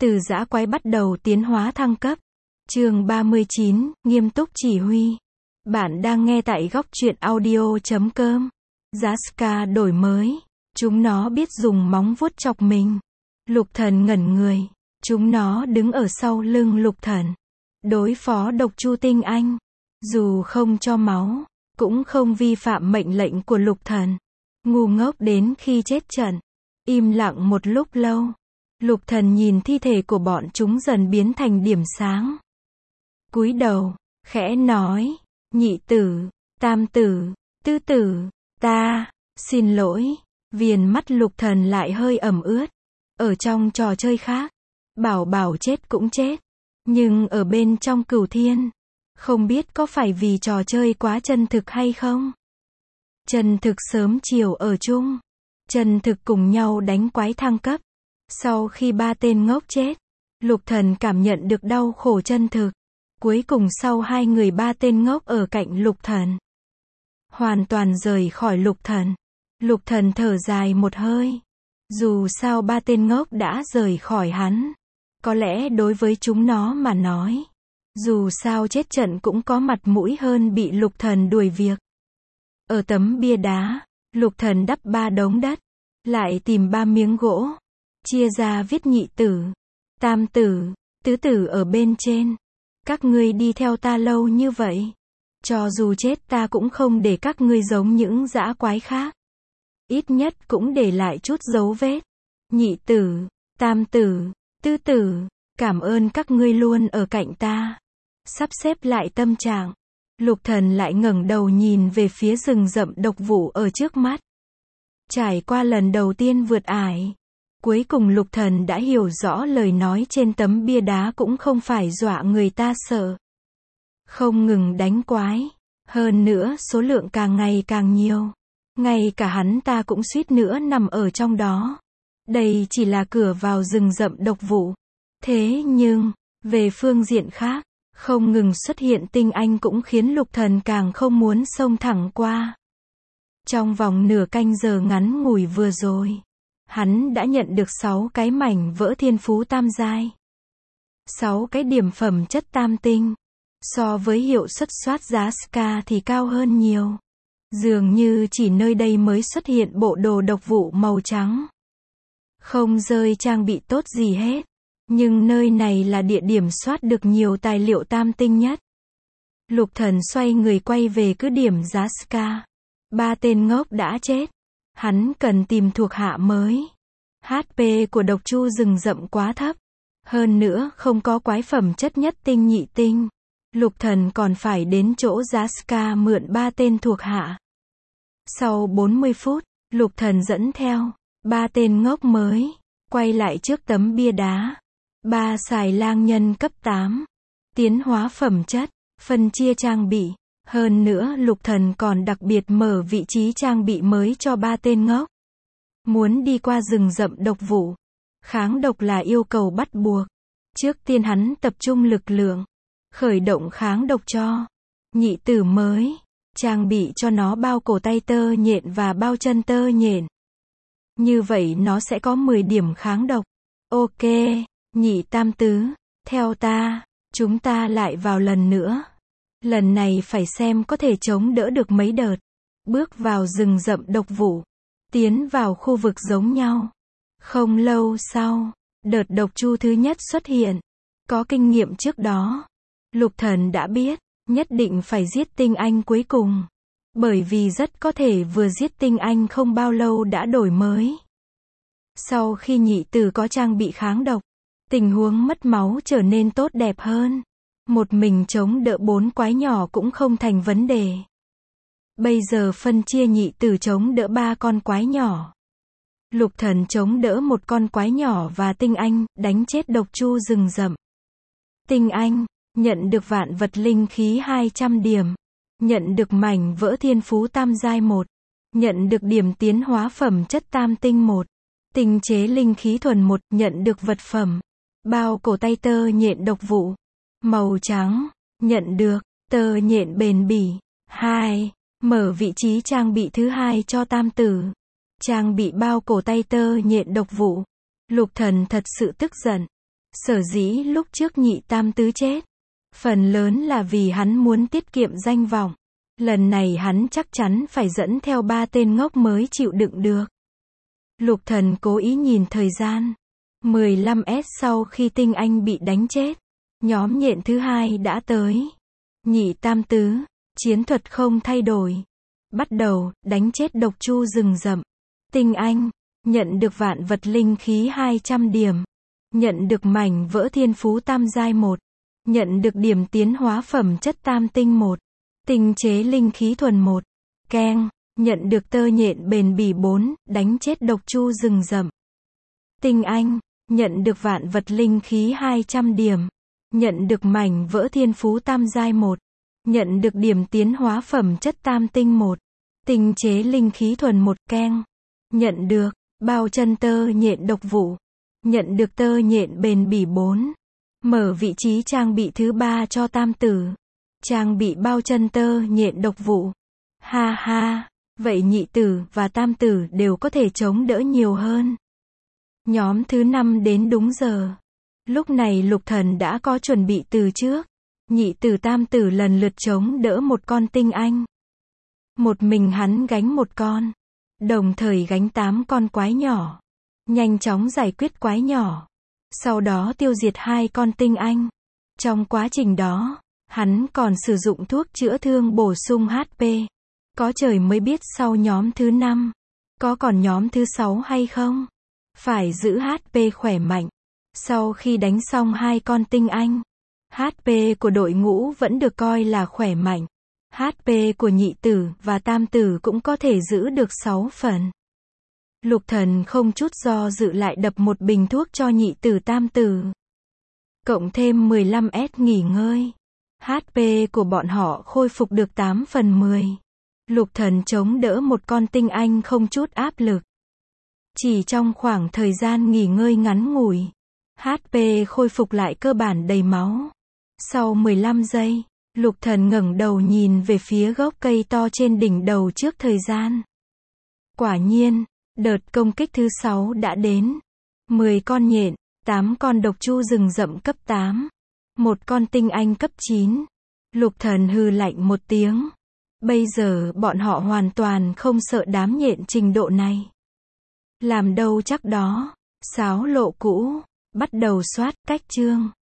Từ dã quái bắt đầu tiến hóa thăng cấp. Chương 39, nghiêm túc chỉ huy. Bạn đang nghe tại góc truyện audio.com. Jaska đổi mới. Chúng nó biết dùng móng vuốt chọc mình. Lục Thần ngẩn người. Chúng nó đứng ở sau lưng Lục Thần. Đối phó độc chu tinh anh. Dù không cho máu, cũng không vi phạm mệnh lệnh của Lục Thần. Ngu ngốc đến khi chết trận. Im lặng một lúc lâu. Lục Thần nhìn thi thể của bọn chúng dần biến thành điểm sáng. Cúi đầu, khẽ nói, nhị tử, tam tử, tứ tử, ta, xin lỗi. Viền mắt Lục Thần lại hơi ẩm ướt. Ở trong trò chơi khác, bảo chết cũng chết. Nhưng ở bên trong Cửu Thiên, không biết có phải vì trò chơi quá chân thực hay không? Chân thực sớm chiều ở chung. Chân thực cùng nhau đánh quái thăng cấp. Sau khi ba tên ngốc chết, Lục Thần cảm nhận được đau khổ chân thực. Cuối cùng sau hai người ba tên ngốc ở cạnh Lục Thần, hoàn toàn rời khỏi Lục Thần. Lục Thần thở dài một hơi. Dù sao ba tên ngốc đã rời khỏi hắn. Có lẽ đối với chúng nó mà nói, dù sao chết trận cũng có mặt mũi hơn bị Lục Thần đuổi việc. Ở tấm bia đá, Lục Thần đắp 3 đống đất, lại tìm 3 miếng gỗ, chia ra viết nhị tử, tam tử, tứ tử ở bên trên. Các ngươi đi theo ta lâu như vậy, cho dù chết ta cũng không để các ngươi giống những dã quái khác. Ít nhất cũng để lại chút dấu vết. Nhị tử, tam tử, tứ tử, cảm ơn các ngươi luôn ở cạnh ta. Sắp xếp lại tâm trạng, Lục Thần lại ngẩng đầu nhìn về phía rừng rậm độc vụ ở trước mắt. Trải qua lần đầu tiên vượt ải, cuối cùng Lục Thần đã hiểu rõ lời nói trên tấm bia đá cũng không phải dọa người ta sợ. Không ngừng đánh quái, hơn nữa số lượng càng ngày càng nhiều. Ngay cả hắn ta cũng suýt nữa nằm ở trong đó. Đây chỉ là cửa vào rừng rậm độc vụ. Thế nhưng, về phương diện khác, không ngừng xuất hiện tinh anh cũng khiến Lục Thần càng không muốn xông thẳng qua. Trong vòng nửa canh giờ ngắn ngủi vừa rồi, hắn đã nhận được 6 cái mảnh vỡ thiên phú tam giai. 6 cái điểm phẩm chất tam tinh. So với hiệu suất soát Jaska thì cao hơn nhiều. Dường như chỉ nơi đây mới xuất hiện bộ đồ độc vụ màu trắng. Không rơi trang bị tốt gì hết. Nhưng nơi này là địa điểm soát được nhiều tài liệu tam tinh nhất. Lục Thần xoay người quay về cứ điểm Jaska. 3 tên ngốc đã chết. Hắn cần tìm thuộc hạ mới. HP của độc chu rừng rậm quá thấp. Hơn nữa không có quái phẩm chất nhất tinh nhị tinh. Lục Thần còn phải đến chỗ Jaska mượn 3 tên thuộc hạ. Sau 40 phút, Lục Thần dẫn theo 3 tên ngốc mới, quay lại trước tấm bia đá. 3 xài lang nhân cấp 8. Tiến hóa phẩm chất, phân chia trang bị. Hơn nữa Lục Thần còn đặc biệt mở vị trí trang bị mới cho 3 tên ngốc. Muốn đi qua rừng rậm độc vụ, kháng độc là yêu cầu bắt buộc. Trước tiên hắn tập trung lực lượng, khởi động kháng độc cho nhị tử mới, trang bị cho nó bao cổ tay tơ nhện và bao chân tơ nhện. Như vậy nó sẽ có 10 điểm kháng độc. Ok, nhị tam tứ, theo ta, chúng ta lại vào lần nữa. Lần này phải xem có thể chống đỡ được mấy đợt. Bước vào rừng rậm độc vụ, tiến vào khu vực giống nhau. Không lâu sau, đợt độc chu thứ nhất xuất hiện. Có kinh nghiệm trước đó, Lục Thần đã biết, nhất định phải giết tinh anh cuối cùng. Bởi vì rất có thể vừa giết tinh anh không bao lâu đã đổi mới. Sau khi nhị tử có trang bị kháng độc, tình huống mất máu trở nên tốt đẹp hơn. Một mình chống đỡ 4 quái nhỏ cũng không thành vấn đề. Bây giờ phân chia nhị tử chống đỡ 3 con quái nhỏ. Lục Thần chống đỡ 1 con quái nhỏ và tinh anh, đánh chết độc chu rừng rậm. Tinh anh, nhận được vạn vật linh khí 200 điểm. Nhận được mảnh vỡ thiên phú tam giai 1. Nhận được điểm tiến hóa phẩm chất tam tinh 1. Tinh chế linh khí thuần 1, nhận được vật phẩm. Bao cổ tay tơ nhện độc vụ. Màu trắng, nhận được, tơ nhện bền bỉ. 2. Mở vị trí trang bị thứ 2 cho tam tử. Trang bị bao cổ tay tơ nhện độc vụ. Lục Thần thật sự tức giận. Sở dĩ lúc trước nhị tam tứ chết, phần lớn là vì hắn muốn tiết kiệm danh vọng. Lần này hắn chắc chắn phải dẫn theo 3 tên ngốc mới chịu đựng được. Lục Thần cố ý nhìn thời gian. 15s sau khi Tinh Anh bị đánh chết, nhóm nhện thứ hai đã tới. Nhị tam tứ, chiến thuật không thay đổi. Bắt đầu, đánh chết độc chu rừng rậm. Tinh Anh, nhận được vạn vật linh khí 200 điểm. Nhận được mảnh vỡ thiên phú tam giai 1. Nhận được điểm tiến hóa phẩm chất tam tinh 1. Tinh chế linh khí thuần 1. Keng, nhận được tơ nhện bền bỉ 4, đánh chết độc chu rừng rậm. Tinh Anh, nhận được vạn vật linh khí 200 điểm. Nhận được mảnh vỡ thiên phú tam giai 1. Nhận được điểm tiến hóa phẩm chất tam tinh 1. Tinh chế linh khí thuần 1. Keng, nhận được bao chân tơ nhện độc vụ. Nhận được tơ nhện bền bỉ 4. Mở vị trí trang bị thứ 3 cho tam tử. Trang bị bao chân tơ nhện độc vụ. Ha ha, vậy nhị tử và tam tử đều có thể chống đỡ nhiều hơn. Nhóm thứ 5 đến đúng giờ. Lúc này Lục Thần đã có chuẩn bị từ trước. Nhị tử tam tử lần lượt chống đỡ một con Tinh Anh. Một mình hắn gánh một con. Đồng thời gánh 8 con quái nhỏ. Nhanh chóng giải quyết quái nhỏ. Sau đó tiêu diệt 2 con Tinh Anh. Trong quá trình đó, hắn còn sử dụng thuốc chữa thương bổ sung HP. Có trời mới biết sau nhóm thứ 5, có còn nhóm thứ 6 hay không. Phải giữ HP khỏe mạnh. Sau khi đánh xong 2 con Tinh Anh, HP của đội ngũ vẫn được coi là khỏe mạnh. HP của nhị tử và tam tử cũng có thể giữ được 6 phần. Lục Thần không chút do dự lại đập một bình thuốc cho nhị tử tam tử. Cộng thêm 15s nghỉ ngơi. HP của bọn họ khôi phục được 8 phần 10. Lục Thần chống đỡ một con Tinh Anh không chút áp lực. Chỉ trong khoảng thời gian nghỉ ngơi ngắn ngủi, HP khôi phục lại cơ bản đầy máu. Sau 15 giây, Lục Thần ngẩng đầu nhìn về phía gốc cây to trên đỉnh đầu trước thời gian. Quả nhiên, đợt công kích thứ 6 đã đến. 10 con nhện, 8 con độc chu rừng rậm cấp 8, một con Tinh Anh cấp 9. Lục Thần hừ lạnh một tiếng. Bây giờ bọn họ hoàn toàn không sợ đám nhện trình độ này. Làm đâu chắc đó. Sáo lộ cũ. Bắt đầu soát cách chương.